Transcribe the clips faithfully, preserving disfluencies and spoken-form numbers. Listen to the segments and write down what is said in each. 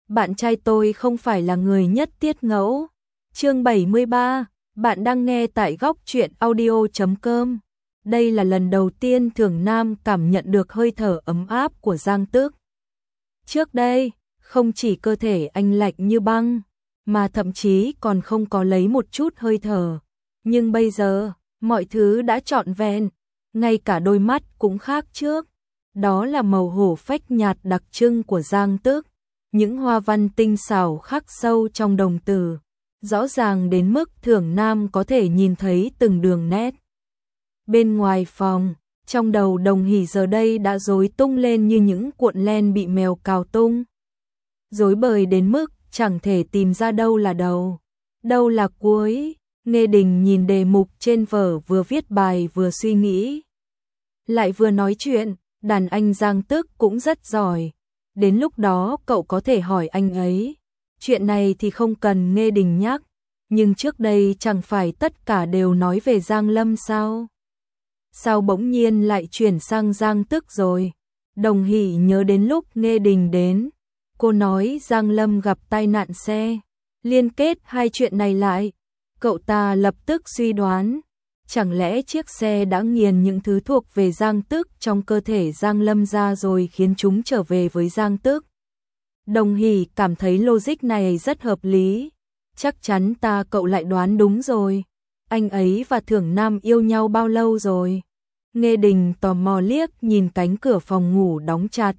bạn trai tôi không phải là người nhất tiết ngẫu. Chương bảy mươi ba, bạn đang nghe tại góc truyện audio chấm com. Đây là lần đầu tiên Thường Nam cảm nhận được hơi thở ấm áp của Giang Tước. Trước đây, không chỉ cơ thể anh lạnh như băng, mà thậm chí còn không có lấy một chút hơi thở. Nhưng bây giờ, mọi thứ đã trọn vẹn, ngay cả đôi mắt cũng khác trước. Đó là màu hổ phách nhạt đặc trưng của Giang Tước, những hoa văn tinh xảo khắc sâu trong đồng tử, rõ ràng đến mức Thường Nam có thể nhìn thấy từng đường nét. Bên ngoài phòng, trong đầu Đồng Hỷ giờ đây đã rối tung lên như những cuộn len bị mèo cào tung. Rối bời đến mức chẳng thể tìm ra đâu là đầu, đâu là cuối. Nghê Đình nhìn đề mục trên vở, vừa viết bài vừa suy nghĩ, lại vừa nói chuyện. Đàn anh Giang Tước cũng rất giỏi, đến lúc đó cậu có thể hỏi anh ấy. Chuyện này thì không cần Nghê Đình nhắc, nhưng trước đây chẳng phải tất cả đều nói về Giang Lâm sao? Sao bỗng nhiên lại chuyển sang Giang Tước rồi? Đồng Hỷ nhớ đến lúc Nghê Đình đến, cô nói Giang Lâm gặp tai nạn xe, liên kết hai chuyện này lại. Cậu ta lập tức suy đoán, chẳng lẽ chiếc xe đã nghiền những thứ thuộc về Giang Tước trong cơ thể Giang Lâm ra rồi khiến chúng trở về với Giang Tước. Đồng Hỷ cảm thấy logic này rất hợp lý, chắc chắn ta cậu lại đoán đúng rồi. Anh ấy và Thường Nam yêu nhau bao lâu rồi? Nghê Đình tò mò liếc nhìn cánh cửa phòng ngủ đóng chặt.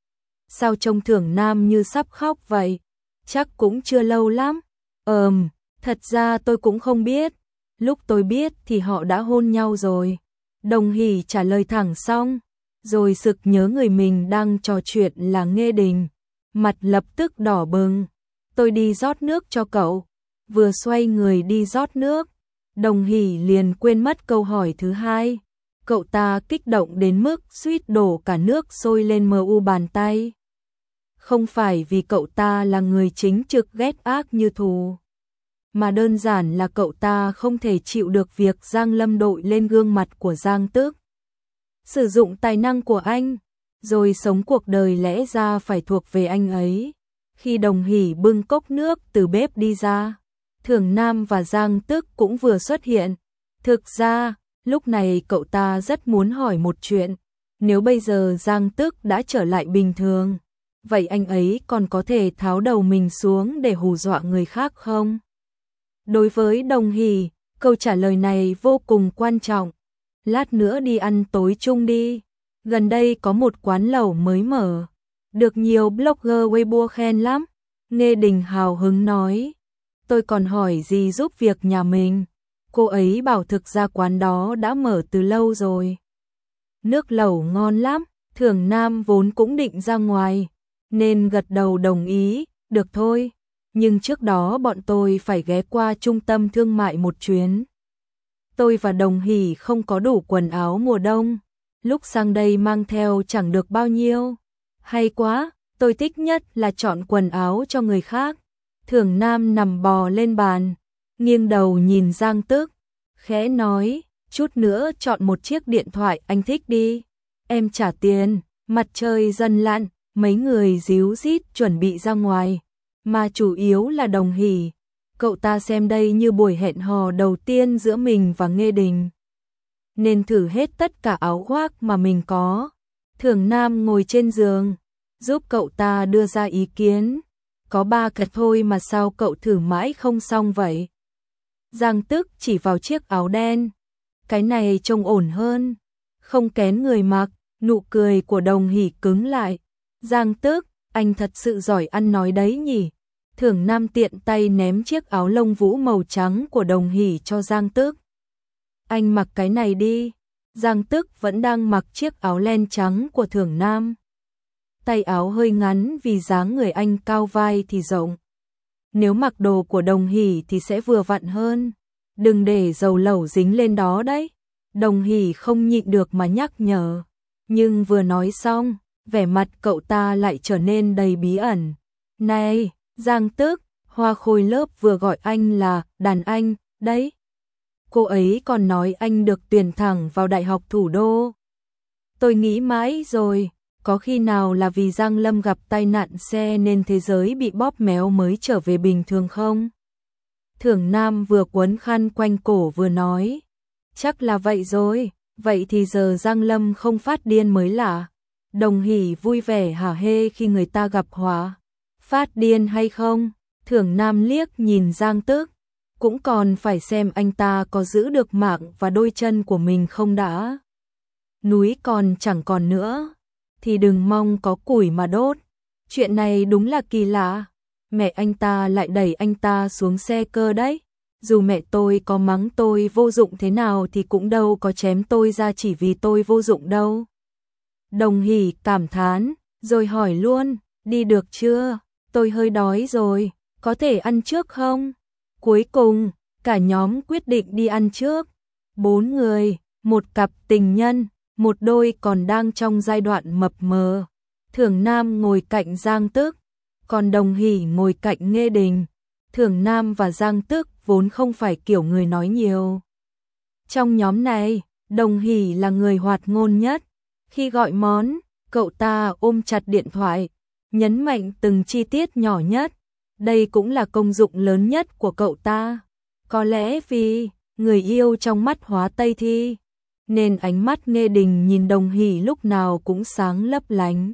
Sao trông Thường Nam như sắp khóc vậy? Chắc cũng chưa lâu lắm. Ờm, thật ra tôi cũng không biết. Lúc tôi biết thì họ đã hôn nhau rồi. Đồng Hỷ trả lời thẳng xong, rồi sực nhớ người mình đang trò chuyện là Nghê Đình. Mặt lập tức đỏ bừng. Tôi đi rót nước cho cậu. Vừa xoay người đi rót nước, Đồng Hỷ liền quên mất câu hỏi thứ hai. Cậu ta kích động đến mức suýt đổ cả nước sôi lên mờ u bàn tay. Không phải vì cậu ta là người chính trực ghét ác như thù, mà đơn giản là cậu ta không thể chịu được việc Giang Lâm đội lên gương mặt của Giang Tước, sử dụng tài năng của anh, rồi sống cuộc đời lẽ ra phải thuộc về anh ấy. Khi Đồng Hỷ bưng cốc nước từ bếp đi ra, Thường Nam và Giang Tước cũng vừa xuất hiện. Thực ra, lúc này cậu ta rất muốn hỏi một chuyện, nếu bây giờ Giang Tước đã trở lại bình thường, vậy anh ấy còn có thể tháo đầu mình xuống để hù dọa người khác không? Đối với Đồng Hỷ, câu trả lời này vô cùng quan trọng. Lát nữa đi ăn tối chung đi. Gần đây có một quán lẩu mới mở, được nhiều blogger Weibo khen lắm. Nghê Đình hào hứng nói. Tôi còn hỏi gì giúp việc nhà mình. Cô ấy bảo thực ra quán đó đã mở từ lâu rồi. Nước lẩu ngon lắm. Thường Nam vốn cũng định ra ngoài, nên gật đầu đồng ý. Được thôi. Nhưng trước đó bọn tôi phải ghé qua trung tâm thương mại một chuyến. Tôi và Đồng Hỷ không có đủ quần áo mùa đông, lúc sang đây mang theo chẳng được bao nhiêu. Hay quá, tôi thích nhất là chọn quần áo cho người khác. Thường Nam nằm bò lên bàn, nghiêng đầu nhìn Giang Tước, khẽ nói, chút nữa chọn một chiếc điện thoại anh thích đi, em trả tiền. Mặt trời dần lặn, mấy người díu dít chuẩn bị ra ngoài, mà chủ yếu là Đồng Hỷ. Cậu ta xem đây như buổi hẹn hò đầu tiên giữa mình và Nghê Đình, nên thử hết tất cả áo khoác mà mình có. Thường Nam ngồi trên giường, giúp cậu ta đưa ra ý kiến. Có ba cái thôi mà sao cậu thử mãi không xong vậy? Giang Tước chỉ vào chiếc áo đen. Cái này trông ổn hơn, không kén người mặc. Nụ cười của Đồng Hỷ cứng lại. Giang Tước, anh thật sự giỏi ăn nói đấy nhỉ? Thường Nam tiện tay ném chiếc áo lông vũ màu trắng của Đồng Hỷ cho Giang Tước. Anh mặc cái này đi. Giang Tước vẫn đang mặc chiếc áo len trắng của Thường Nam. Tay áo hơi ngắn vì dáng người anh cao vai thì rộng. Nếu mặc đồ của Đồng Hỷ thì sẽ vừa vặn hơn. Đừng để dầu lẩu dính lên đó đấy. Đồng Hỷ không nhịn được mà nhắc nhở. Nhưng vừa nói xong, vẻ mặt cậu ta lại trở nên đầy bí ẩn. Này, Giang Tước, Hoa Khôi lớp vừa gọi anh là đàn anh, đấy. Cô ấy còn nói anh được tuyển thẳng vào Đại học Thủ đô. Tôi nghĩ mãi rồi, có khi nào là vì Giang Lâm gặp tai nạn xe nên thế giới bị bóp méo mới trở về bình thường không? Thưởng Nam vừa quấn khăn quanh cổ vừa nói, chắc là vậy rồi, vậy thì giờ Giang Lâm không phát điên mới lạ. Đồng Hỷ vui vẻ hả hê khi người ta gặp họa. Phát điên hay không? Thưởng Nam liếc nhìn Giang Tức, cũng còn phải xem anh ta có giữ được mạng và đôi chân của mình không đã. Núi còn chẳng còn nữa, thì đừng mong có củi mà đốt. Chuyện này đúng là kỳ lạ. Mẹ anh ta lại đẩy anh ta xuống xe cơ đấy. Dù mẹ tôi có mắng tôi vô dụng thế nào thì cũng đâu có chém tôi ra chỉ vì tôi vô dụng đâu. Đồng Hỷ cảm thán, rồi hỏi luôn, đi được chưa? Tôi hơi đói rồi, có thể ăn trước không? Cuối cùng, cả nhóm quyết định đi ăn trước. Bốn người, một cặp tình nhân, một đôi còn đang trong giai đoạn mập mờ. Thưởng Nam ngồi cạnh Giang Tức, còn Đồng Hỷ ngồi cạnh Nghê Đình. Thưởng Nam và Giang Tức vốn không phải kiểu người nói nhiều. Trong nhóm này, Đồng Hỷ là người hoạt ngôn nhất. Khi gọi món, cậu ta ôm chặt điện thoại, nhấn mạnh từng chi tiết nhỏ nhất. Đây cũng là công dụng lớn nhất của cậu ta. Có lẽ vì người yêu trong mắt Hóa Tây Thi, nên ánh mắt Nghê Đình nhìn Đồng Hỷ lúc nào cũng sáng lấp lánh.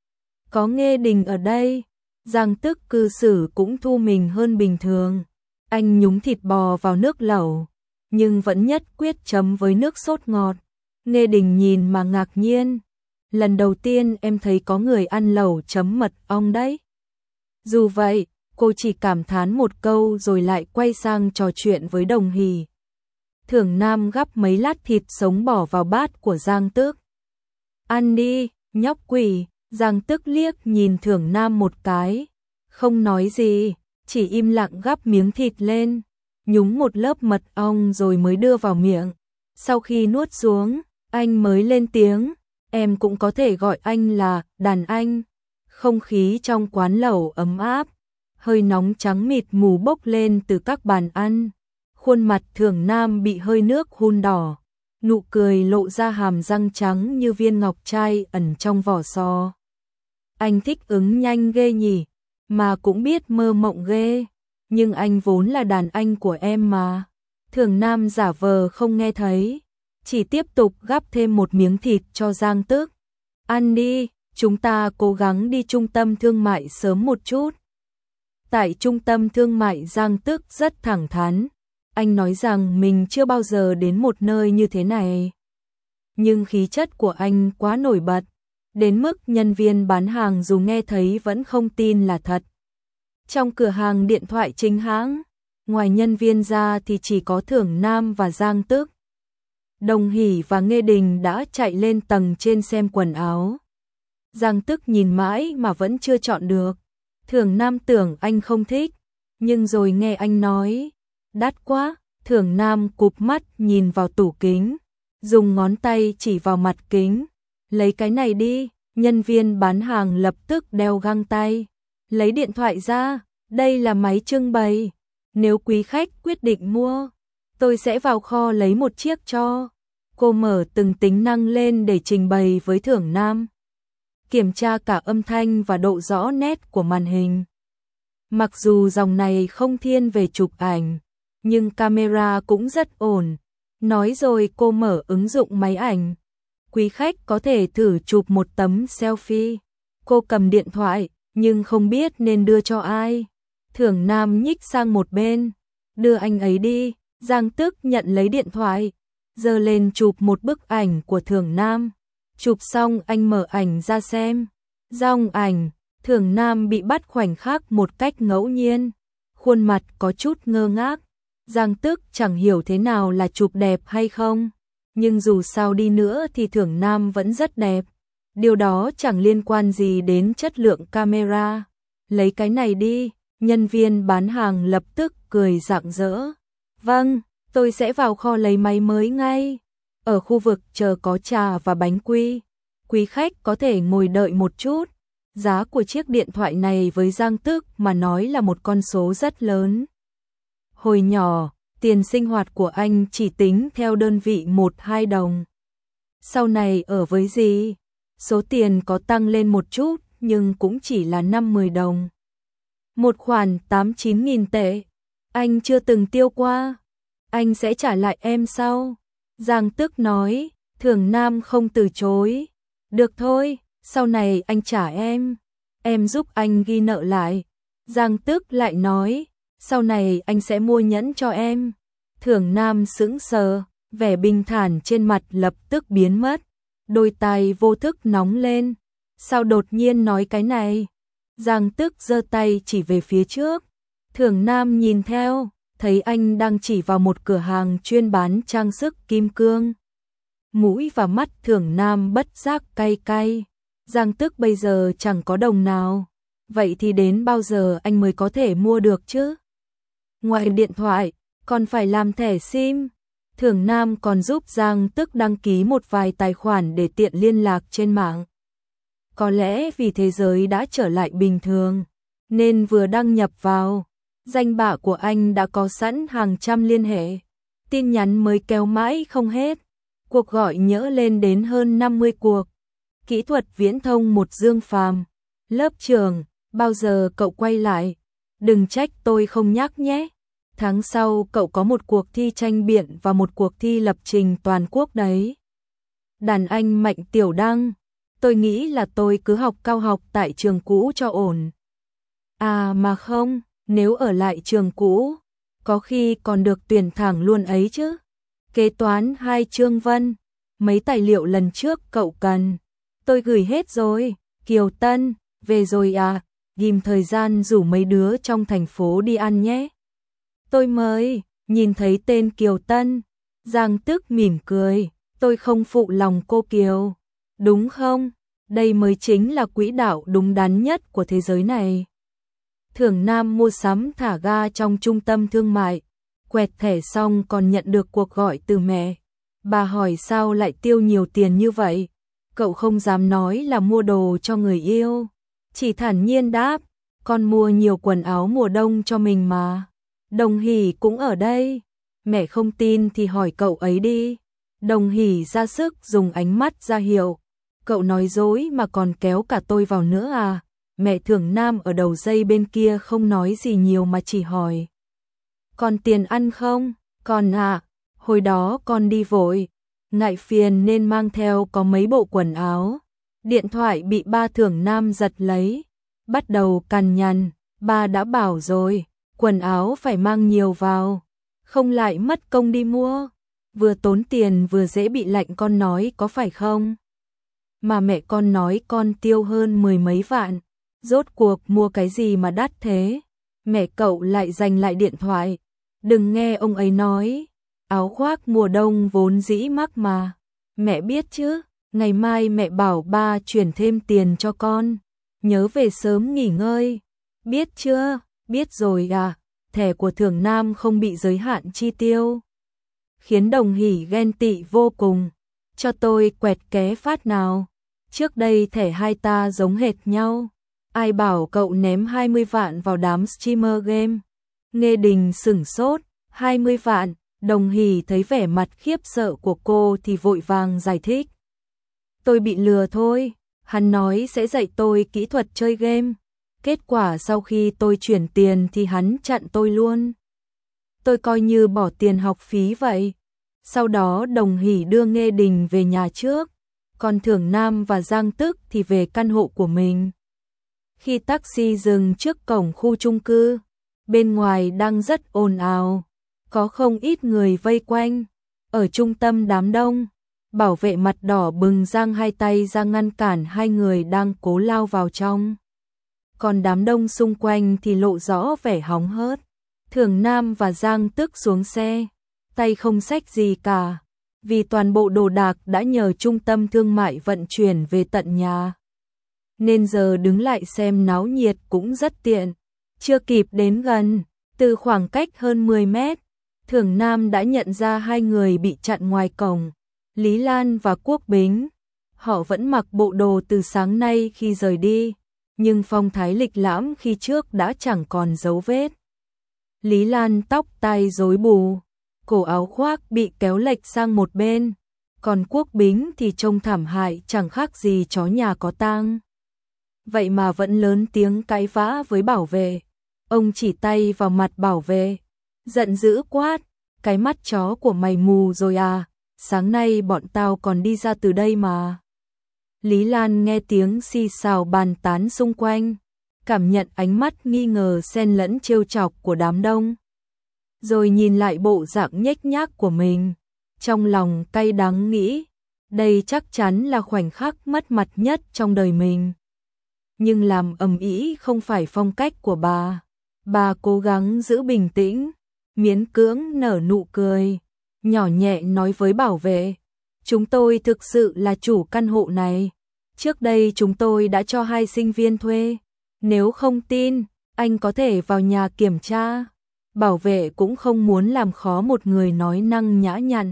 Có Nghê Đình ở đây, Giang Tức cư xử cũng thu mình hơn bình thường. Anh nhúng thịt bò vào nước lẩu, nhưng vẫn nhất quyết chấm với nước sốt ngọt. Nghê Đình nhìn mà ngạc nhiên. Lần đầu tiên em thấy có người ăn lẩu chấm mật ong đấy. Dù vậy, cô chỉ cảm thán một câu rồi lại quay sang trò chuyện với Đồng Hỷ. Thưởng Nam gắp mấy lát thịt sống bỏ vào bát của Giang Tức. Ăn đi, nhóc quỷ. Giang Tức liếc nhìn Thưởng Nam một cái, không nói gì, chỉ im lặng gắp miếng thịt lên, nhúng một lớp mật ong rồi mới đưa vào miệng. Sau khi nuốt xuống, anh mới lên tiếng, em cũng có thể gọi anh là đàn anh. Không khí trong quán lẩu ấm áp, hơi nóng trắng mịt mù bốc lên từ các bàn ăn. Khuôn mặt Thưởng Nam bị hơi nước hun đỏ, nụ cười lộ ra hàm răng trắng như viên ngọc trai ẩn trong vỏ sò. Anh thích ứng nhanh ghê nhỉ, mà cũng biết mơ mộng ghê, nhưng anh vốn là đàn anh của em mà. Thưởng Nam giả vờ không nghe thấy, chỉ tiếp tục gắp thêm một miếng thịt cho Giang Tức. Ăn đi, chúng ta cố gắng đi trung tâm thương mại sớm một chút. Tại trung tâm thương mại, Giang Tức rất thẳng thắn. Anh nói rằng mình chưa bao giờ đến một nơi như thế này. Nhưng khí chất của anh quá nổi bật, đến mức nhân viên bán hàng dù nghe thấy vẫn không tin là thật. Trong cửa hàng điện thoại chính hãng, ngoài nhân viên ra thì chỉ có Thưởng Nam và Giang Tức. Đồng Hỷ và Nghê Đình đã chạy lên tầng trên xem quần áo. Giang Tức nhìn mãi mà vẫn chưa chọn được. Thưởng Nam tưởng anh không thích, nhưng rồi nghe anh nói, đắt quá. Thưởng Nam cụp mắt nhìn vào tủ kính, dùng ngón tay chỉ vào mặt kính. Lấy cái này đi. Nhân viên bán hàng lập tức đeo găng tay, lấy điện thoại ra, đây là máy trưng bày. Nếu quý khách quyết định mua, tôi sẽ vào kho lấy một chiếc cho. Cô mở từng tính năng lên để trình bày với Thưởng Nam, kiểm tra cả âm thanh và độ rõ nét của màn hình. Mặc dù dòng này không thiên về chụp ảnh, nhưng camera cũng rất ổn. Nói rồi cô mở ứng dụng máy ảnh. Quý khách có thể thử chụp một tấm selfie. Cô cầm điện thoại, nhưng không biết nên đưa cho ai. Thưởng Nam nhích sang một bên, đưa anh ấy đi. Giang Tức nhận lấy điện thoại, giơ lên chụp một bức ảnh của Thưởng Nam. Chụp xong anh mở ảnh ra xem. Trong ảnh, Thưởng Nam bị bắt khoảnh khắc một cách ngẫu nhiên, khuôn mặt có chút ngơ ngác. Giang Tức chẳng hiểu thế nào là chụp đẹp hay không, nhưng dù sao đi nữa thì Thưởng Nam vẫn rất đẹp. Điều đó chẳng liên quan gì đến chất lượng camera. Lấy cái này đi, nhân viên bán hàng lập tức cười rạng rỡ. Vâng, tôi sẽ vào kho lấy máy mới ngay. Ở khu vực chờ có trà và bánh quy. Quý khách có thể ngồi đợi một chút. Giá của chiếc điện thoại này với Giang Tức mà nói là một con số rất lớn. Hồi nhỏ, tiền sinh hoạt của anh chỉ tính theo đơn vị một hai đồng. Sau này ở với dì, Số tiền có tăng lên một chút, nhưng cũng chỉ là năm mười đồng. Một khoản tám chín nghìn tệ, anh chưa từng tiêu qua. Anh sẽ trả lại em sau. Giang Tức nói, Thường Nam không từ chối. Được thôi, sau này anh trả em. Em giúp anh ghi nợ lại. Giang Tức lại nói, sau này anh sẽ mua nhẫn cho em. Thường Nam sững sờ, vẻ bình thản trên mặt lập tức biến mất. Đôi tai vô thức nóng lên. Sao đột nhiên nói cái này? Giang Tức giơ tay chỉ về phía trước. Thường Nam nhìn theo, thấy anh đang chỉ vào một cửa hàng chuyên bán trang sức kim cương. Mũi và mắt Thường Nam bất giác cay cay. Giang Tức bây giờ chẳng có đồng nào. Vậy thì đến bao giờ anh mới có thể mua được chứ? Ngoài điện thoại, còn phải làm thẻ sim. Thường Nam còn giúp Giang Tức đăng ký một vài tài khoản để tiện liên lạc trên mạng. Có lẽ vì thế giới đã trở lại bình thường, nên vừa đăng nhập vào, danh bạ của anh đã có sẵn hàng trăm liên hệ. Tin nhắn mới kéo mãi không hết, cuộc gọi nhỡ lên đến hơn năm mươi cuộc. Kỹ thuật viễn thông một dương phàm. Lớp trường, bao giờ cậu quay lại? Đừng trách tôi không nhắc nhé. Tháng sau cậu có một cuộc thi tranh biện và một cuộc thi lập trình toàn quốc đấy. Đàn anh Mạnh Tiểu Đăng, tôi nghĩ là tôi cứ học cao học tại trường cũ cho ổn. À mà không, nếu ở lại trường cũ, có khi còn được tuyển thẳng luôn ấy chứ. Kế toán hai Trương Vân, mấy tài liệu lần trước cậu cần, tôi gửi hết rồi. Kiều Tân, về rồi à, ghim thời gian rủ mấy đứa trong thành phố đi ăn nhé. Tôi mới, nhìn thấy tên Kiều Tân, Giang Tức mỉm cười, tôi không phụ lòng cô Kiều. Đúng không? Đây mới chính là quỹ đạo đúng đắn nhất của thế giới này. Thường Nam mua sắm thả ga trong trung tâm thương mại, quẹt thẻ xong còn nhận được cuộc gọi từ mẹ. Bà hỏi sao lại tiêu nhiều tiền như vậy? Cậu không dám nói là mua đồ cho người yêu, chỉ thản nhiên đáp, con mua nhiều quần áo mùa đông cho mình mà. Đồng Hỷ cũng ở đây. Mẹ không tin thì hỏi cậu ấy đi. Đồng Hỷ ra sức dùng ánh mắt ra hiệu. Cậu nói dối mà còn kéo cả tôi vào nữa à? Mẹ Thường Nam ở đầu dây bên kia không nói gì nhiều mà chỉ hỏi. Còn tiền ăn không? Còn à, hồi đó con đi vội, ngại phiền nên mang theo có mấy bộ quần áo. Điện thoại bị ba Thường Nam giật lấy. Bắt đầu cằn nhằn, ba đã bảo rồi, quần áo phải mang nhiều vào, không lại mất công đi mua. Vừa tốn tiền vừa dễ bị lạnh con nói có phải không? Mà mẹ con nói con tiêu hơn mười mấy vạn, rốt cuộc mua cái gì mà đắt thế? Mẹ cậu lại giành lại điện thoại. Đừng nghe ông ấy nói, áo khoác mùa đông vốn dĩ mắc mà. Mẹ biết chứ, ngày mai mẹ bảo ba chuyển thêm tiền cho con. Nhớ về sớm nghỉ ngơi. Biết chưa? Biết rồi à. Thẻ của Thường Nam không bị giới hạn chi tiêu, khiến Đồng Hỷ ghen tị vô cùng. Cho tôi quẹt ké phát nào. Trước đây thẻ hai ta giống hệt nhau. Ai bảo cậu ném hai mươi vạn vào đám streamer game? Nghê Đình sửng sốt. hai mươi vạn. Đồng Hỷ thấy vẻ mặt khiếp sợ của cô thì vội vàng giải thích. Tôi bị lừa thôi. Hắn nói sẽ dạy tôi kỹ thuật chơi game. Kết quả sau khi tôi chuyển tiền thì hắn chặn tôi luôn. Tôi coi như bỏ tiền học phí vậy. Sau đó Đồng Hỷ đưa Nghê Đình về nhà trước, còn Thường Nam và Giang Tức thì về căn hộ của mình. Khi taxi dừng trước cổng khu chung cư, bên ngoài đang rất ồn ào, có không ít người vây quanh. Ở trung tâm đám đông, bảo vệ mặt đỏ bừng giang hai tay ra ngăn cản hai người đang cố lao vào trong. Còn đám đông xung quanh thì lộ rõ vẻ hóng hớt. Thường Nam và Giang Tức xuống xe, tay không xách gì cả, vì toàn bộ đồ đạc đã nhờ trung tâm thương mại vận chuyển về tận nhà. Nên giờ đứng lại xem náo nhiệt cũng rất tiện. Chưa kịp đến gần, từ khoảng cách hơn mười mét, Thường Nam đã nhận ra hai người bị chặn ngoài cổng, Lý Lan và Quốc Bính. Họ vẫn mặc bộ đồ từ sáng nay khi rời đi, nhưng phong thái lịch lãm khi trước đã chẳng còn dấu vết. Lý Lan tóc tai rối bù, cổ áo khoác bị kéo lệch sang một bên, còn Quốc Bính thì trông thảm hại chẳng khác gì chó nhà có tang. Vậy mà vẫn lớn tiếng cãi vã với bảo vệ. Ông chỉ tay vào mặt bảo vệ, giận dữ quát, cái mắt chó của mày mù rồi à, sáng nay bọn tao còn đi ra từ đây mà. Lý Lan nghe tiếng xì xào bàn tán xung quanh, cảm nhận ánh mắt nghi ngờ xen lẫn trêu chọc của đám đông. Rồi nhìn lại bộ dạng nhếch nhác của mình, trong lòng cay đắng nghĩ, đây chắc chắn là khoảnh khắc mất mặt nhất trong đời mình. Nhưng làm ầm ĩ không phải phong cách của bà. Bà cố gắng giữ bình tĩnh, miễn cưỡng nở nụ cười, nhỏ nhẹ nói với bảo vệ, chúng tôi thực sự là chủ căn hộ này. Trước đây chúng tôi đã cho hai sinh viên thuê. Nếu không tin, anh có thể vào nhà kiểm tra. Bảo vệ cũng không muốn làm khó một người nói năng nhã nhặn.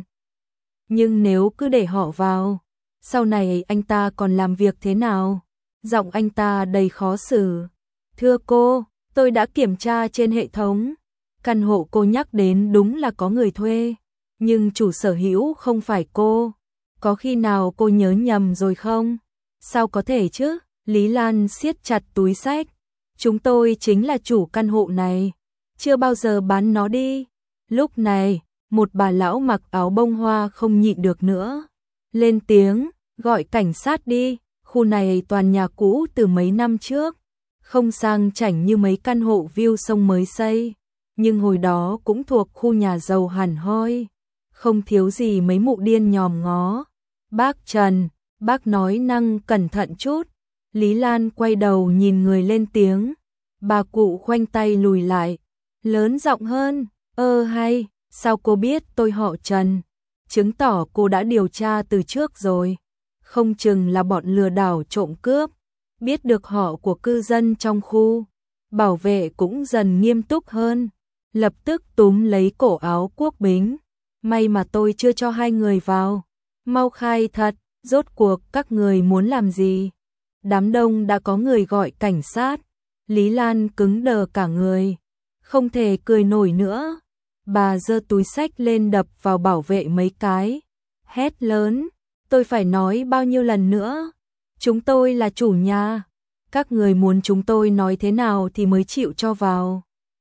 Nhưng nếu cứ để họ vào, sau này anh ta còn làm việc thế nào? Giọng anh ta đầy khó xử. Thưa cô, tôi đã kiểm tra trên hệ thống. Căn hộ cô nhắc đến đúng là có người thuê. Nhưng chủ sở hữu không phải cô. Có khi nào cô nhớ nhầm rồi không? Sao có thể chứ? Lý Lan siết chặt túi xách. Chúng tôi chính là chủ căn hộ này. Chưa bao giờ bán nó đi. Lúc này, một bà lão mặc áo bông hoa không nhịn được nữa. Lên tiếng, gọi cảnh sát đi. Khu này toàn nhà cũ từ mấy năm trước. Không sang chảnh như mấy căn hộ view sông mới xây. Nhưng hồi đó cũng thuộc khu nhà giàu hẳn hoi. Không thiếu gì mấy mụ điên nhòm ngó. Bác Trần, bác nói năng cẩn thận chút. Lý Lan quay đầu nhìn người lên tiếng. Bà cụ khoanh tay lùi lại. Lớn giọng hơn. Ơ hay, sao cô biết tôi họ Trần? Chứng tỏ cô đã điều tra từ trước rồi. Không chừng là bọn lừa đảo trộm cướp. Biết được họ của cư dân trong khu. Bảo vệ cũng dần nghiêm túc hơn. Lập tức túm lấy cổ áo Quốc Bính. May mà tôi chưa cho hai người vào. Mau khai thật, rốt cuộc các người muốn làm gì? Đám đông đã có người gọi cảnh sát. Lý Lan cứng đờ cả người. Không thể cười nổi nữa. Bà giơ túi xách lên đập vào bảo vệ mấy cái. Hét lớn. Tôi phải nói bao nhiêu lần nữa. Chúng tôi là chủ nhà. Các người muốn chúng tôi nói thế nào thì mới chịu cho vào.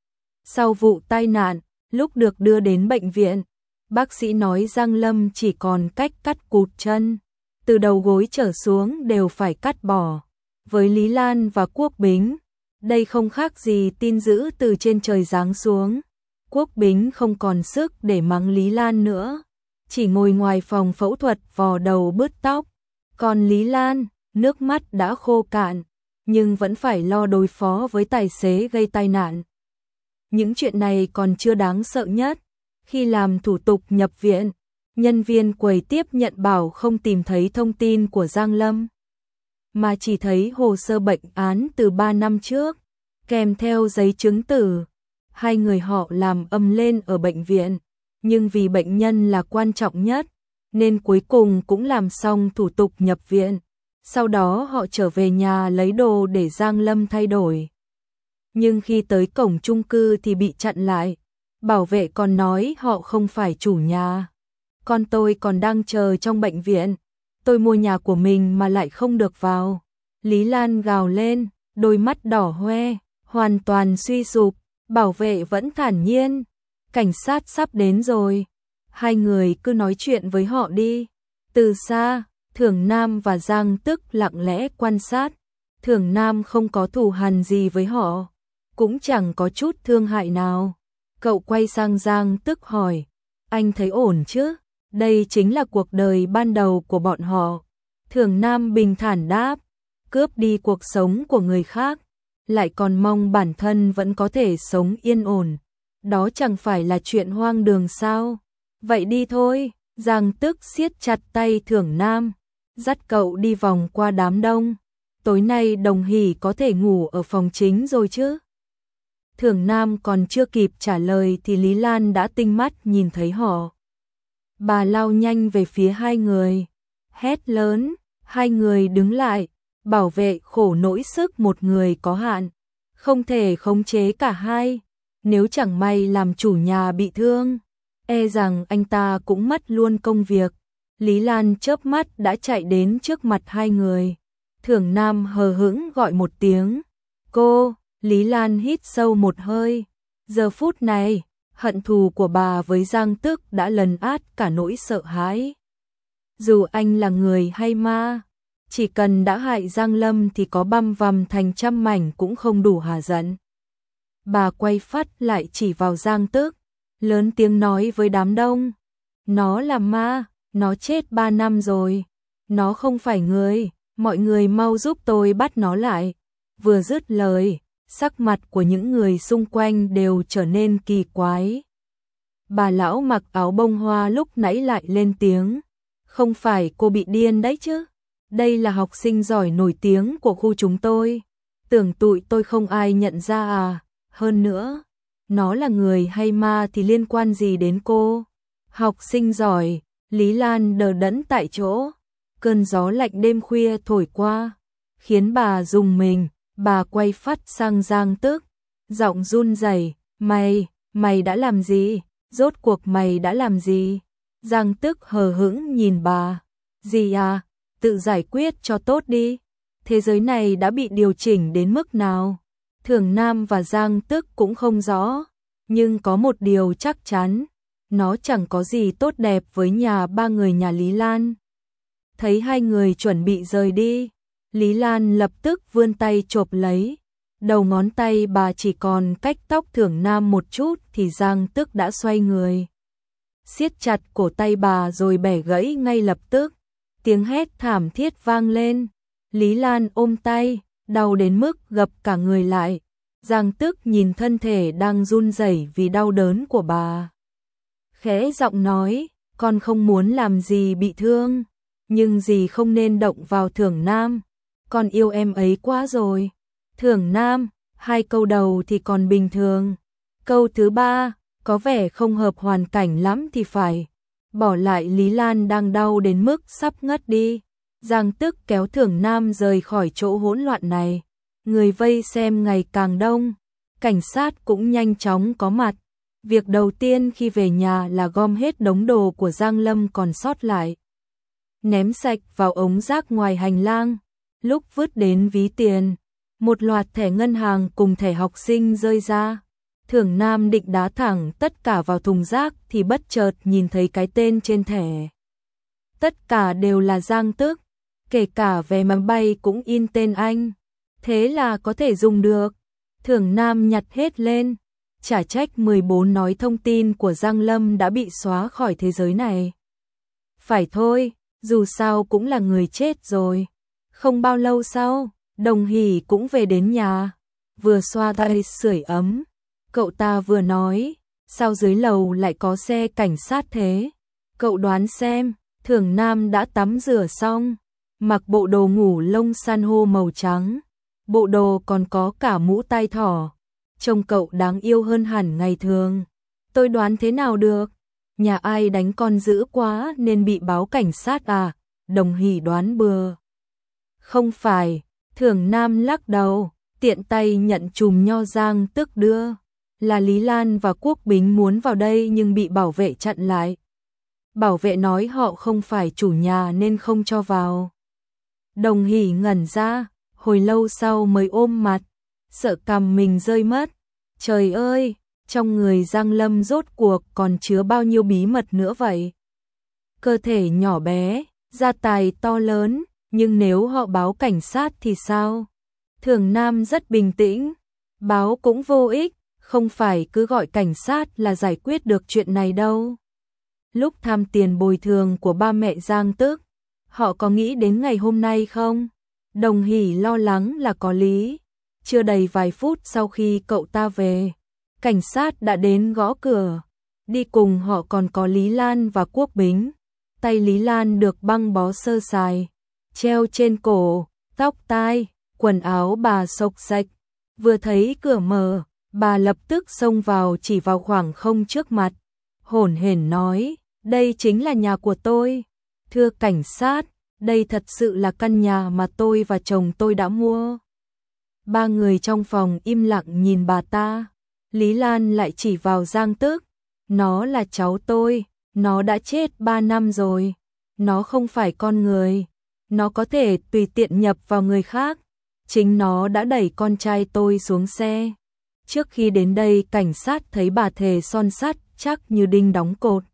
Sau vụ tai nạn, lúc được đưa đến bệnh viện, bác sĩ nói Giang Lâm chỉ còn cách cắt cụt chân. Từ đầu gối trở xuống đều phải cắt bỏ. Với Lý Lan và Quốc Bính, đây không khác gì tin dữ từ trên trời giáng xuống. Quốc Bính không còn sức để mắng Lý Lan nữa. Chỉ ngồi ngoài phòng phẫu thuật vò đầu bứt tóc. Còn Lý Lan, nước mắt đã khô cạn, nhưng vẫn phải lo đối phó với tài xế gây tai nạn. Những chuyện này còn chưa đáng sợ nhất. Khi làm thủ tục nhập viện, nhân viên quầy tiếp nhận bảo không tìm thấy thông tin của Giang Lâm, mà chỉ thấy hồ sơ bệnh án từ ba năm trước, kèm theo giấy chứng tử. Hai người họ làm ầm lên ở bệnh viện, nhưng vì bệnh nhân là quan trọng nhất, nên cuối cùng cũng làm xong thủ tục nhập viện. Sau đó họ trở về nhà lấy đồ để Giang Lâm thay đổi. Nhưng khi tới cổng chung cư thì bị chặn lại. Bảo vệ còn nói họ không phải chủ nhà. Con tôi còn đang chờ trong bệnh viện. Tôi mua nhà của mình mà lại không được vào. Lý Lan gào lên, đôi mắt đỏ hoe, hoàn toàn suy sụp. Bảo vệ vẫn thản nhiên. Cảnh sát sắp đến rồi. Hai người cứ nói chuyện với họ đi. Từ xa, Thưởng Nam và Giang Tức lặng lẽ quan sát. Thưởng Nam không có thù hằn gì với họ, cũng chẳng có chút thương hại nào. Cậu quay sang Giang Tức hỏi, anh thấy ổn chứ? Đây chính là cuộc đời ban đầu của bọn họ. Thưởng Nam bình thản đáp, cướp đi cuộc sống của người khác, lại còn mong bản thân vẫn có thể sống yên ổn. Đó chẳng phải là chuyện hoang đường sao? Vậy đi thôi. Giang Tức siết chặt tay Thưởng Nam, dắt cậu đi vòng qua đám đông. Tối nay Đồng Hỷ có thể ngủ ở phòng chính rồi chứ? Thưởng Nam còn chưa kịp trả lời thì Lý Lan đã tinh mắt nhìn thấy họ. Bà lao nhanh về phía hai người, hét lớn, hai người đứng lại. Bảo vệ khổ nỗi sức một người có hạn, không thể khống chế cả hai. Nếu chẳng may làm chủ nhà bị thương, e rằng anh ta cũng mất luôn công việc. Lý Lan chớp mắt đã chạy đến trước mặt hai người. Thưởng Nam hờ hững gọi một tiếng. Cô, Lý Lan hít sâu một hơi. Giờ phút này, hận thù của bà với Giang Tức đã lấn át cả nỗi sợ hãi. Dù anh là người hay ma, chỉ cần đã hại Giang Lâm thì có băm vằm thành trăm mảnh cũng không đủ hà giận. Bà quay phát lại chỉ vào Giang Tức, lớn tiếng nói với đám đông. Nó là ma, nó chết ba năm rồi. Nó không phải người, mọi người mau giúp tôi bắt nó lại. Vừa dứt lời, sắc mặt của những người xung quanh đều trở nên kỳ quái. Bà lão mặc áo bông hoa lúc nãy lại lên tiếng. Không phải cô bị điên đấy chứ? Đây là học sinh giỏi nổi tiếng của khu chúng tôi. Tưởng tụi tôi không ai nhận ra à? Hơn nữa, nó là người hay ma thì liên quan gì đến cô? Học sinh giỏi, Lý Lan đờ đẫn tại chỗ. Cơn gió lạnh đêm khuya thổi qua, khiến bà rùng mình. Bà quay phát sang Giang Tức, giọng run rẩy, mày, mày đã làm gì? Rốt cuộc mày đã làm gì? Giang Tức hờ hững nhìn bà. Gì à? Tự giải quyết cho tốt đi. Thế giới này đã bị điều chỉnh đến mức nào? Thưởng Nam và Giang Tức cũng không rõ, nhưng có một điều chắc chắn, nó chẳng có gì tốt đẹp với nhà ba người nhà Lý Lan. Thấy hai người chuẩn bị rời đi, Lý Lan lập tức vươn tay chộp lấy. Đầu ngón tay bà chỉ còn cách tóc Thưởng Nam một chút thì Giang Tức đã xoay người, siết chặt cổ tay bà rồi bẻ gãy ngay lập tức. Tiếng hét thảm thiết vang lên. Lý Lan ôm tay, đau đến mức gập cả người lại. Giang Tức nhìn thân thể đang run rẩy vì đau đớn của bà, khẽ giọng nói, con không muốn làm dì bị thương, nhưng dì không nên động vào Thưởng Nam. Con yêu em ấy quá rồi. Thưởng Nam, hai câu đầu thì còn bình thường. Câu thứ ba, có vẻ không hợp hoàn cảnh lắm thì phải. Bỏ lại Lý Lan đang đau đến mức sắp ngất đi. Giang Tức kéo Thưởng Nam rời khỏi chỗ hỗn loạn này. Người vây xem ngày càng đông. Cảnh sát cũng nhanh chóng có mặt. Việc đầu tiên khi về nhà là gom hết đống đồ của Giang Lâm còn sót lại, ném sạch vào ống rác ngoài hành lang. Lúc vứt đến ví tiền, một loạt thẻ ngân hàng cùng thẻ học sinh rơi ra. Thưởng Nam định đá thẳng tất cả vào thùng rác thì bất chợt nhìn thấy cái tên trên thẻ. Tất cả đều là Giang Tức, kể cả vé máy bay cũng in tên anh. Thế là có thể dùng được. Thưởng Nam nhặt hết lên. Chả trách mười bốn nói thông tin của Giang Lâm đã bị xóa khỏi thế giới này. Phải thôi, dù sao cũng là người chết rồi. Không bao lâu sau, Đồng Hỷ cũng về đến nhà. Vừa xoa tay sưởi ấm, cậu ta vừa nói, sao dưới lầu lại có xe cảnh sát thế? Cậu đoán xem. Thưởng Nam đã tắm rửa xong, mặc bộ đồ ngủ lông san hô màu trắng. Bộ đồ còn có cả mũ tai thỏ. Trông cậu đáng yêu hơn hẳn ngày thường. Tôi đoán thế nào được? Nhà ai đánh con dữ quá nên bị báo cảnh sát à? Đồng Hỷ đoán bừa. Không phải. Thưởng Nam lắc đầu, tiện tay nhận chùm nho Giang Tức đưa. Là Lý Lan và Quốc Bính muốn vào đây nhưng bị bảo vệ chặn lại. Bảo vệ nói họ không phải chủ nhà nên không cho vào. Đồng Hỷ ngẩn ra, hồi lâu sau mới ôm mặt, sợ cằm mình rơi mất. Trời ơi, trong người Giang Lâm rốt cuộc còn chứa bao nhiêu bí mật nữa vậy? Cơ thể nhỏ bé, gia tài to lớn, nhưng nếu họ báo cảnh sát thì sao? Thưởng Nam rất bình tĩnh, báo cũng vô ích, không phải cứ gọi cảnh sát là giải quyết được chuyện này đâu. Lúc tham tiền bồi thường của ba mẹ Giang Tức, họ có nghĩ đến ngày hôm nay không? Đồng Hỷ lo lắng là có lý. Chưa đầy vài phút sau khi cậu ta về, cảnh sát đã đến gõ cửa. Đi cùng họ còn có Lý Lan và Quốc Bính. Tay Lý Lan được băng bó sơ sài, treo trên cổ, tóc tai, quần áo bà xộc xạch. Vừa thấy cửa mở, bà lập tức xông vào chỉ vào khoảng không trước mặt, hổn hển nói, đây chính là nhà của tôi. Thưa cảnh sát, đây thật sự là căn nhà mà tôi và chồng tôi đã mua. Ba người trong phòng im lặng nhìn bà ta. Lý Lan lại chỉ vào Giang Tức. Nó là cháu tôi, nó đã chết ba năm rồi. nó không phải con người, nó có thể tùy tiện nhập vào người khác. Chính nó đã đẩy con trai tôi xuống xe. Trước khi đến đây cảnh sát thấy bà thề son sắt chắc như đinh đóng cột.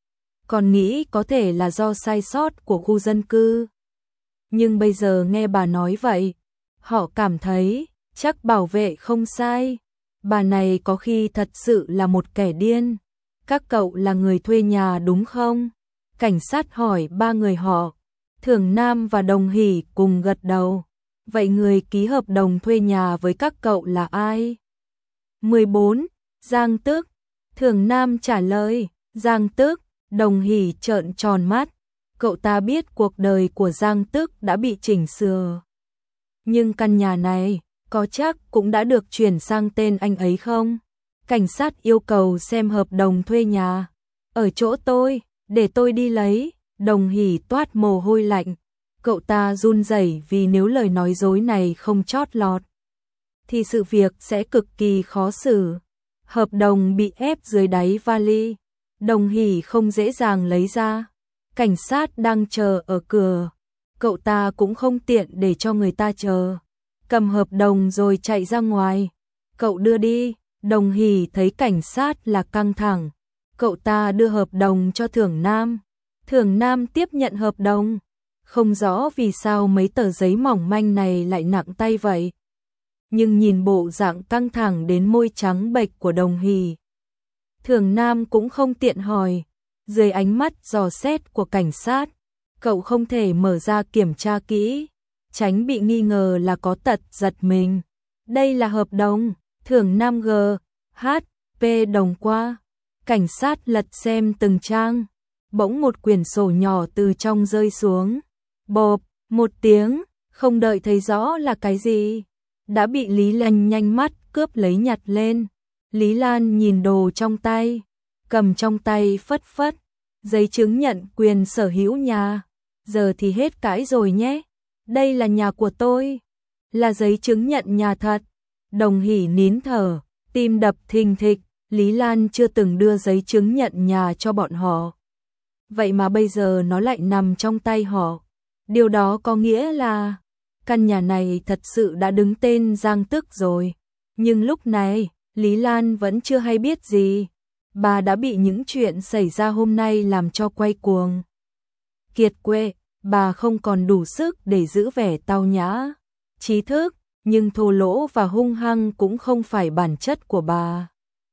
Còn nghĩ có thể là do sai sót của khu dân cư. Nhưng bây giờ nghe bà nói vậy, họ cảm thấy chắc bảo vệ không sai. Bà này có khi thật sự là một kẻ điên. Các cậu là người thuê nhà đúng không? Cảnh sát hỏi ba người họ. Thường Nam và Đồng Hỷ cùng gật đầu. Vậy người ký hợp đồng thuê nhà với các cậu là ai? mười bốn. Giang Tức. Thường Nam trả lời. Giang Tức. Đồng Hỷ trợn tròn mắt. Cậu ta biết cuộc đời của Giang Tức đã bị chỉnh sửa. Nhưng căn nhà này, có chắc cũng đã được chuyển sang tên anh ấy không? Cảnh sát yêu cầu xem hợp đồng thuê nhà. Ở chỗ tôi, để tôi đi lấy. Đồng Hỷ toát mồ hôi lạnh. Cậu ta run rẩy vì nếu lời nói dối này không chót lọt, thì sự việc sẽ cực kỳ khó xử. Hợp đồng bị ép dưới đáy vali. Đồng Hỷ không dễ dàng lấy ra. Cảnh sát đang chờ ở cửa. Cậu ta cũng không tiện để cho người ta chờ. Cầm hợp đồng rồi chạy ra ngoài. Cậu đưa đi. Đồng Hỷ thấy cảnh sát là căng thẳng. Cậu ta đưa hợp đồng cho Thường Nam. Thường Nam tiếp nhận hợp đồng. Không rõ vì sao mấy tờ giấy mỏng manh này lại nặng tay vậy. Nhưng nhìn bộ dạng căng thẳng đến môi trắng bệch của Đồng Hỷ, Thường Nam cũng không tiện hỏi. Dưới ánh mắt dò xét của cảnh sát, cậu không thể mở ra kiểm tra kỹ, tránh bị nghi ngờ là có tật giật mình. Đây là hợp đồng. Thường Nam G. H. P. đồng qua. Cảnh sát lật xem từng trang. Bỗng một quyển sổ nhỏ từ trong rơi xuống. Bộp, một tiếng, không đợi thấy rõ là cái gì, đã bị Lý Lan nhanh mắt cướp lấy nhặt lên. Lý Lan nhìn đồ trong tay, cầm trong tay phất phất. Giấy chứng nhận quyền sở hữu nhà. Giờ thì hết cãi rồi nhé. Đây là nhà của tôi. Là giấy chứng nhận nhà thật. Đồng Hỷ nín thở, tim đập thình thịch. Lý Lan chưa từng đưa giấy chứng nhận nhà cho bọn họ. Vậy mà bây giờ nó lại nằm trong tay họ. Điều đó có nghĩa là căn nhà này thật sự đã đứng tên Giang Tức rồi. Nhưng lúc này, Lý Lan vẫn chưa hay biết gì. Bà đã bị những chuyện xảy ra hôm nay làm cho quay cuồng. Kiệt quệ, bà không còn đủ sức để giữ vẻ tao nhã, trí thức, nhưng thô lỗ và hung hăng cũng không phải bản chất của bà.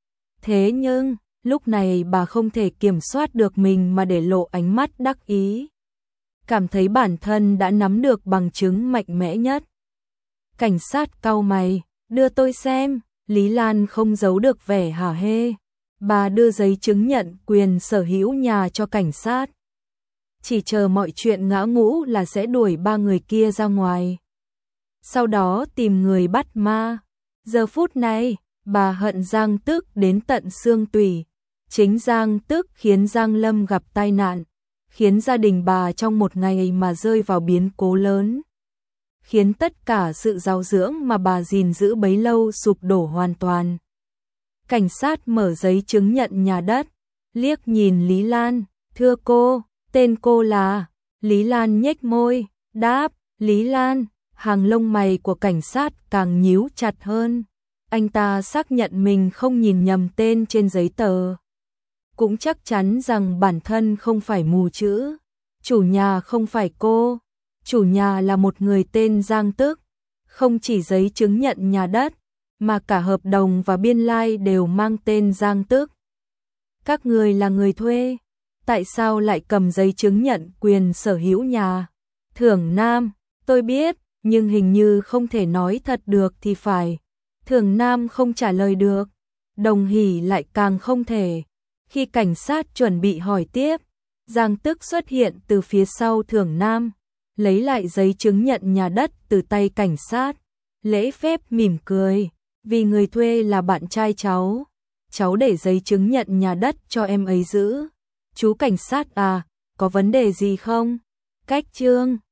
Thế nhưng, lúc này bà không thể kiểm soát được mình mà để lộ ánh mắt đắc ý. Cảm thấy bản thân đã nắm được bằng chứng mạnh mẽ nhất. Cảnh sát cau mày, đưa tôi xem. Lý Lan không giấu được vẻ hả hê. Bà đưa giấy chứng nhận quyền sở hữu nhà cho cảnh sát. Chỉ chờ mọi chuyện ngã ngũ là sẽ đuổi ba người kia ra ngoài. Sau đó tìm người bắt ma. Giờ phút này, bà hận Giang Tức đến tận xương tủy. Chính Giang Tức khiến Giang Lâm gặp tai nạn, khiến gia đình bà trong một ngày mà rơi vào biến cố lớn, khiến tất cả sự giáo dưỡng mà bà gìn giữ bấy lâu sụp đổ hoàn toàn. Cảnh sát mở giấy chứng nhận nhà đất, liếc nhìn Lý Lan, thưa cô, tên cô là... Lý Lan nhếch môi, đáp, Lý Lan. Hàng lông mày của cảnh sát càng nhíu chặt hơn. Anh ta xác nhận mình không nhìn nhầm tên trên giấy tờ. Cũng chắc chắn rằng bản thân không phải mù chữ. Chủ nhà không phải cô. Chủ nhà là một người tên Giang Tức. Không chỉ giấy chứng nhận nhà đất, mà cả hợp đồng và biên lai đều mang tên Giang Tức. Các người là người thuê. Tại sao lại cầm giấy chứng nhận quyền sở hữu nhà? Thường Nam, tôi biết, nhưng hình như không thể nói thật được thì phải. Thường Nam không trả lời được. Đồng Hỷ lại càng không thể. Khi cảnh sát chuẩn bị hỏi tiếp, Giang Tức xuất hiện từ phía sau Thường Nam, lấy lại giấy chứng nhận nhà đất từ tay cảnh sát, lễ phép mỉm cười, vì người thuê là bạn trai cháu. Cháu để giấy chứng nhận nhà đất cho em ấy giữ. Chú cảnh sát à, có vấn đề gì không? Cách chương